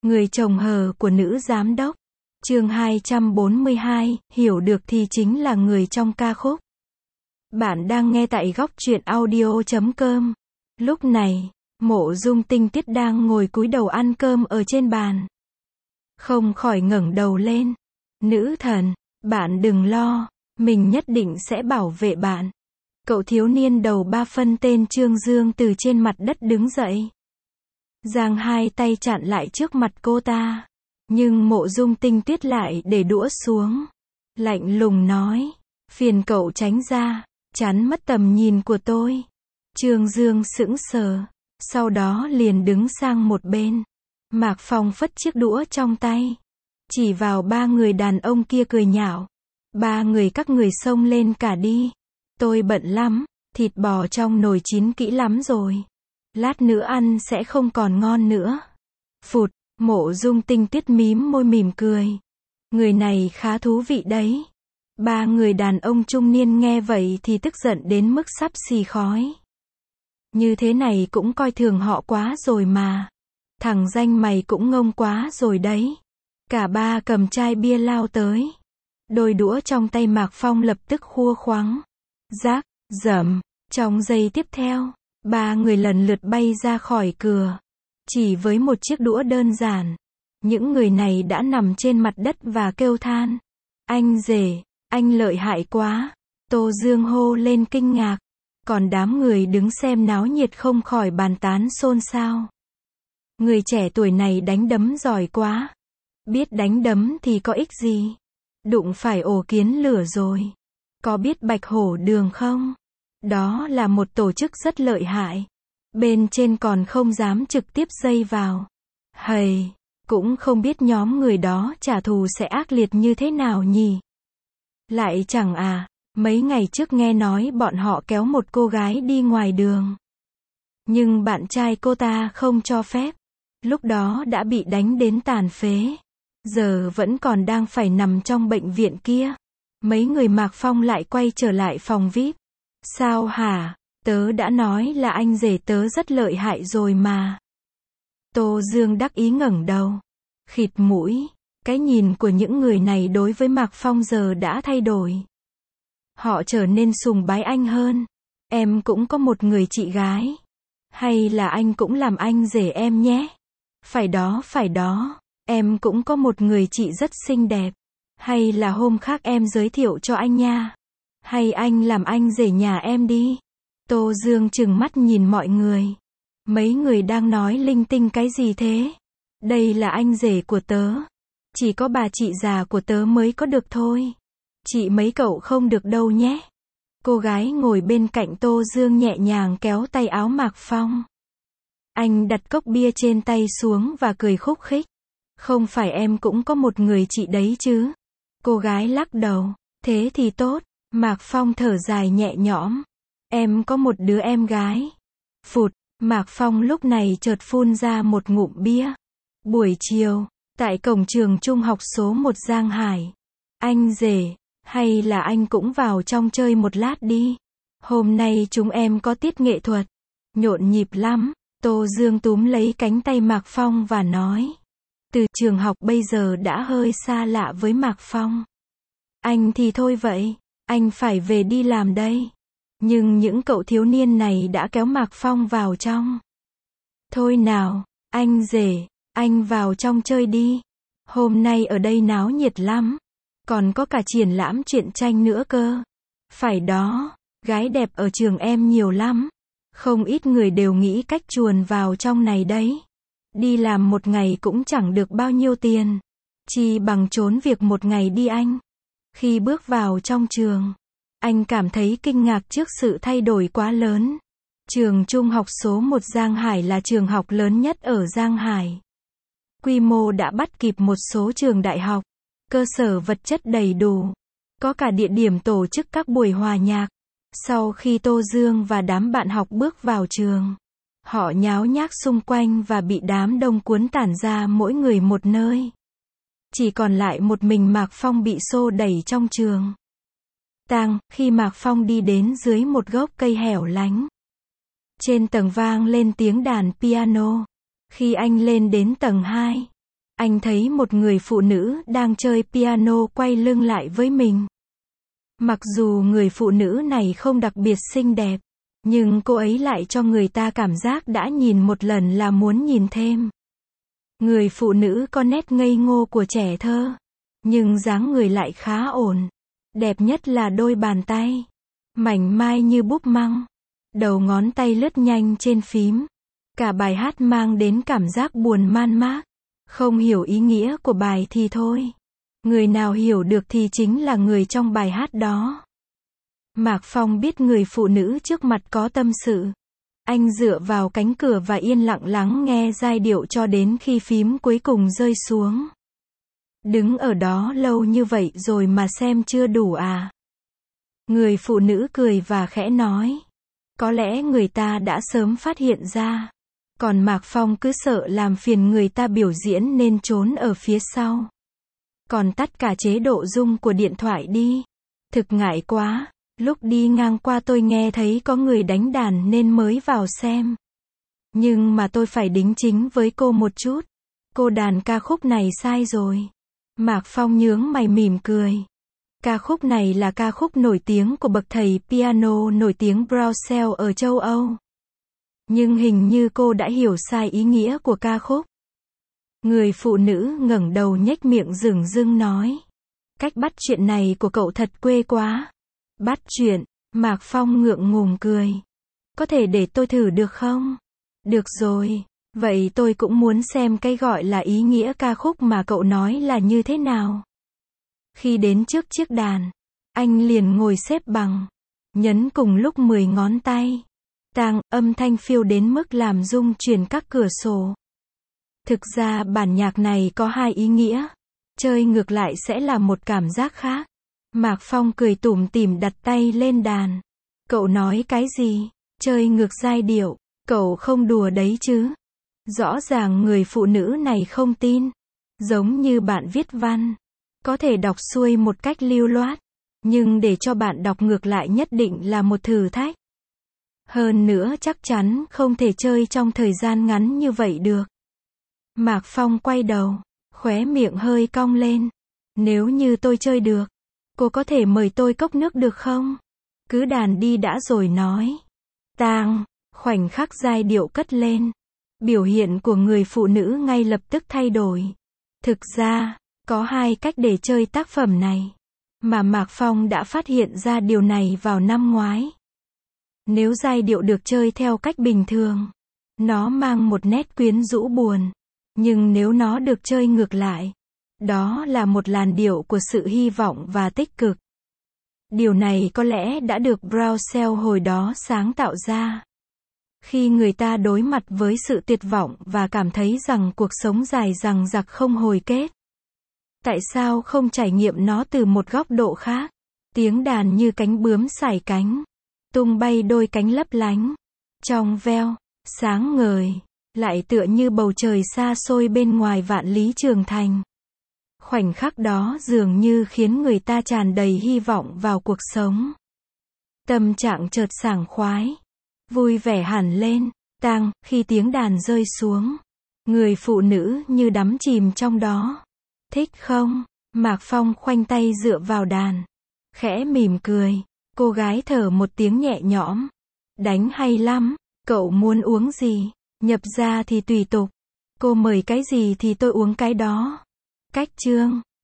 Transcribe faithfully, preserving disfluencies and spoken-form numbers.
Người chồng hờ của nữ giám đốc. Chương hai trăm bốn mươi hai, hiểu được thì chính là người trong ca khúc. Bạn đang nghe tại góc truyện audio chấm com. Lúc này, Mộ Dung Tinh Tuyết đang ngồi cúi đầu ăn cơm ở trên bàn. Không khỏi ngẩng đầu lên. Nữ thần, bạn đừng lo, mình nhất định sẽ bảo vệ bạn. Cậu thiếu niên đầu ba phân tên Trương Dương từ trên mặt đất đứng dậy. Giang hai tay chặn lại trước mặt cô ta. Nhưng Mộ Dung Tinh Tuyết lại để đũa xuống. Lạnh lùng nói, phiền cậu tránh ra, chắn mất tầm nhìn của tôi. Trương Dương sững sờ, sau đó liền đứng sang một bên. Mạc Phong phất chiếc đũa trong tay, chỉ vào ba người đàn ông kia cười nhạo. Ba người các người xông lên cả đi. Tôi bận lắm, thịt bò trong nồi chín kỹ lắm rồi. Lát nữa ăn sẽ không còn ngon nữa. Phụt, Mộ Dung Tinh Tuyết mím môi mỉm cười. Người này khá thú vị đấy. Ba người đàn ông trung niên nghe vậy thì tức giận đến mức sắp xì khói. Như thế này cũng coi thường họ quá rồi mà. Thằng danh mày cũng ngông quá rồi đấy. Cả ba cầm chai bia lao tới. Đôi đũa trong tay Mạc Phong lập tức khua khoắng. Rác, rầm. Trong giây tiếp theo, ba người lần lượt bay ra khỏi cửa. Chỉ với một chiếc đũa đơn giản, những người này đã nằm trên mặt đất và kêu than. Anh rể, anh lợi hại quá. Tô Dương hô lên kinh ngạc. Còn đám người đứng xem náo nhiệt không khỏi bàn tán xôn xao. Người trẻ tuổi này đánh đấm giỏi quá. Biết đánh đấm thì có ích gì? Đụng phải ổ kiến lửa rồi. Có biết Bạch Hổ Đường không? Đó là một tổ chức rất lợi hại. Bên trên còn không dám trực tiếp dây vào. Hầy, cũng không biết nhóm người đó trả thù sẽ ác liệt như thế nào nhỉ? Lại chẳng à, mấy ngày trước nghe nói bọn họ kéo một cô gái đi ngoài đường. Nhưng bạn trai cô ta không cho phép. Lúc đó đã bị đánh đến tàn phế. Giờ vẫn còn đang phải nằm trong bệnh viện kia. Mấy người Mạc Phong lại quay trở lại phòng vi ai pi. Sao hả? Tớ đã nói là anh rể tớ rất lợi hại rồi mà. Tô Dương đắc ý ngẩng đầu. Khịt mũi. Cái nhìn của những người này đối với Mạc Phong giờ đã thay đổi. Họ trở nên sùng bái anh hơn. Em cũng có một người chị gái. Hay là anh cũng làm anh rể em nhé? Phải đó, phải đó. Em cũng có một người chị rất xinh đẹp. Hay là hôm khác em giới thiệu cho anh nha. Hay anh làm anh rể nhà em đi. Tô Dương trừng mắt nhìn mọi người. Mấy người đang nói linh tinh cái gì thế? Đây là anh rể của tớ. Chỉ có bà chị già của tớ mới có được thôi. Chị mấy cậu không được đâu nhé. Cô gái ngồi bên cạnh Tô Dương nhẹ nhàng kéo tay áo Mạc Phong. Anh đặt cốc bia trên tay xuống và cười khúc khích. Không phải em cũng có một người chị đấy chứ? Cô gái lắc đầu. Thế thì tốt. Mạc Phong thở dài nhẹ nhõm. Em có một đứa em gái. Phụt, Mạc Phong lúc này chợt phun ra một ngụm bia. Buổi chiều, tại cổng trường trung học số một Giang Hải. Anh rể, hay là anh cũng vào trong chơi một lát đi. Hôm nay chúng em có tiết nghệ thuật. Nhộn nhịp lắm. Tô Dương túm lấy cánh tay Mạc Phong và nói. Từ trường học bây giờ đã hơi xa lạ với Mạc Phong. Anh thì thôi vậy, anh phải về đi làm đây. Nhưng những cậu thiếu niên này đã kéo Mạc Phong vào trong. Thôi nào, anh rể, anh vào trong chơi đi. Hôm nay ở đây náo nhiệt lắm. Còn có cả triển lãm truyện tranh nữa cơ. Phải đó, gái đẹp ở trường em nhiều lắm. Không ít người đều nghĩ cách chuồn vào trong này đấy. Đi làm một ngày cũng chẳng được bao nhiêu tiền. Chỉ bằng trốn việc một ngày đi anh. Khi bước vào trong trường, anh cảm thấy kinh ngạc trước sự thay đổi quá lớn. Trường trung học số một Giang Hải là trường học lớn nhất ở Giang Hải. Quy mô đã bắt kịp một số trường đại học. Cơ sở vật chất đầy đủ. Có cả địa điểm tổ chức các buổi hòa nhạc. Sau khi Tô Dương và đám bạn học bước vào trường, họ nháo nhác xung quanh và bị đám đông cuốn tản ra mỗi người một nơi. Chỉ còn lại một mình Mạc Phong bị xô đẩy trong trường. Tang, khi Mạc Phong đi đến dưới một gốc cây hẻo lánh. Trên tầng vang lên tiếng đàn piano. Khi anh lên đến tầng hai, Anh thấy một người phụ nữ đang chơi piano quay lưng lại với mình. Mặc dù người phụ nữ này không đặc biệt xinh đẹp, nhưng cô ấy lại cho người ta cảm giác đã nhìn một lần là muốn nhìn thêm. Người phụ nữ có nét ngây ngô của trẻ thơ, nhưng dáng người lại khá ổn. Đẹp nhất là đôi bàn tay, mảnh mai như búp măng, đầu ngón tay lướt nhanh trên phím. Cả bài hát mang đến cảm giác buồn man mác. Không hiểu ý nghĩa của bài thì thôi. Người nào hiểu được thì chính là người trong bài hát đó. Mạc Phong biết người phụ nữ trước mặt có tâm sự. Anh dựa vào cánh cửa và yên lặng lắng nghe giai điệu cho đến khi phím cuối cùng rơi xuống. Đứng ở đó lâu như vậy rồi mà xem chưa đủ à? Người phụ nữ cười và khẽ nói. Có lẽ người ta đã sớm phát hiện ra. Còn Mạc Phong cứ sợ làm phiền người ta biểu diễn nên trốn ở phía sau. Còn tắt cả chế độ rung của điện thoại đi. Thực ngại quá. Lúc đi ngang qua tôi nghe thấy có người đánh đàn nên mới vào xem. Nhưng mà tôi phải đính chính với cô một chút. Cô đàn ca khúc này sai rồi. Mạc Phong nhướng mày mỉm cười. Ca khúc này là ca khúc nổi tiếng của bậc thầy piano nổi tiếng Braussel ở châu Âu. Nhưng hình như cô đã hiểu sai ý nghĩa của ca khúc. Người phụ nữ ngẩng đầu nhếch miệng dửng dưng nói. Cách bắt chuyện này của cậu thật quê quá. Bắt chuyện, Mạc Phong ngượng ngùng cười. Có thể để tôi thử được không? Được rồi, vậy tôi cũng muốn xem cái gọi là ý nghĩa ca khúc mà cậu nói là như thế nào. Khi đến trước chiếc đàn, anh liền ngồi xếp bằng, nhấn cùng lúc mười ngón tay. Tang, âm thanh phiêu đến mức làm rung chuyển các cửa sổ. Thực ra bản nhạc này có hai ý nghĩa. Chơi ngược lại sẽ là một cảm giác khác. Mạc Phong cười tủm tỉm đặt tay lên đàn. Cậu nói cái gì? Chơi ngược giai điệu. Cậu không đùa đấy chứ? Rõ ràng người phụ nữ này không tin. Giống như bạn viết văn. Có thể đọc xuôi một cách lưu loát. Nhưng để cho bạn đọc ngược lại nhất định là một thử thách. Hơn nữa chắc chắn không thể chơi trong thời gian ngắn như vậy được. Mạc Phong quay đầu, khóe miệng hơi cong lên. Nếu như tôi chơi được, cô có thể mời tôi cốc nước được không? Cứ đàn đi đã rồi nói. Tang, khoảnh khắc giai điệu cất lên. Biểu hiện của người phụ nữ ngay lập tức thay đổi. Thực ra, có hai cách để chơi tác phẩm này. Mà Mạc Phong đã phát hiện ra điều này vào năm ngoái. Nếu giai điệu được chơi theo cách bình thường, nó mang một nét quyến rũ buồn. Nhưng nếu nó được chơi ngược lại, đó là một làn điệu của sự hy vọng và tích cực. Điều này có lẽ đã được Braussel hồi đó sáng tạo ra. Khi người ta đối mặt với sự tuyệt vọng và cảm thấy rằng cuộc sống dài dằng dặc không hồi kết. Tại sao không trải nghiệm nó từ một góc độ khác? Tiếng đàn như cánh bướm sải cánh, tung bay đôi cánh lấp lánh, trong veo, sáng ngời, lại tựa như bầu trời xa xôi bên ngoài vạn lý trường thành. Khoảnh khắc đó dường như khiến người ta tràn đầy hy vọng vào cuộc sống. Tâm trạng chợt sảng khoái, vui vẻ hẳn lên. Tang, khi tiếng đàn rơi xuống, người phụ nữ như đắm chìm trong đó. Thích không? Mạc Phong khoanh tay dựa vào đàn, khẽ mỉm cười. Cô gái thở một tiếng nhẹ nhõm. Đánh hay lắm, cậu muốn uống gì? Nhập ra thì tùy tục. Cô mời cái gì thì tôi uống cái đó. Cách chương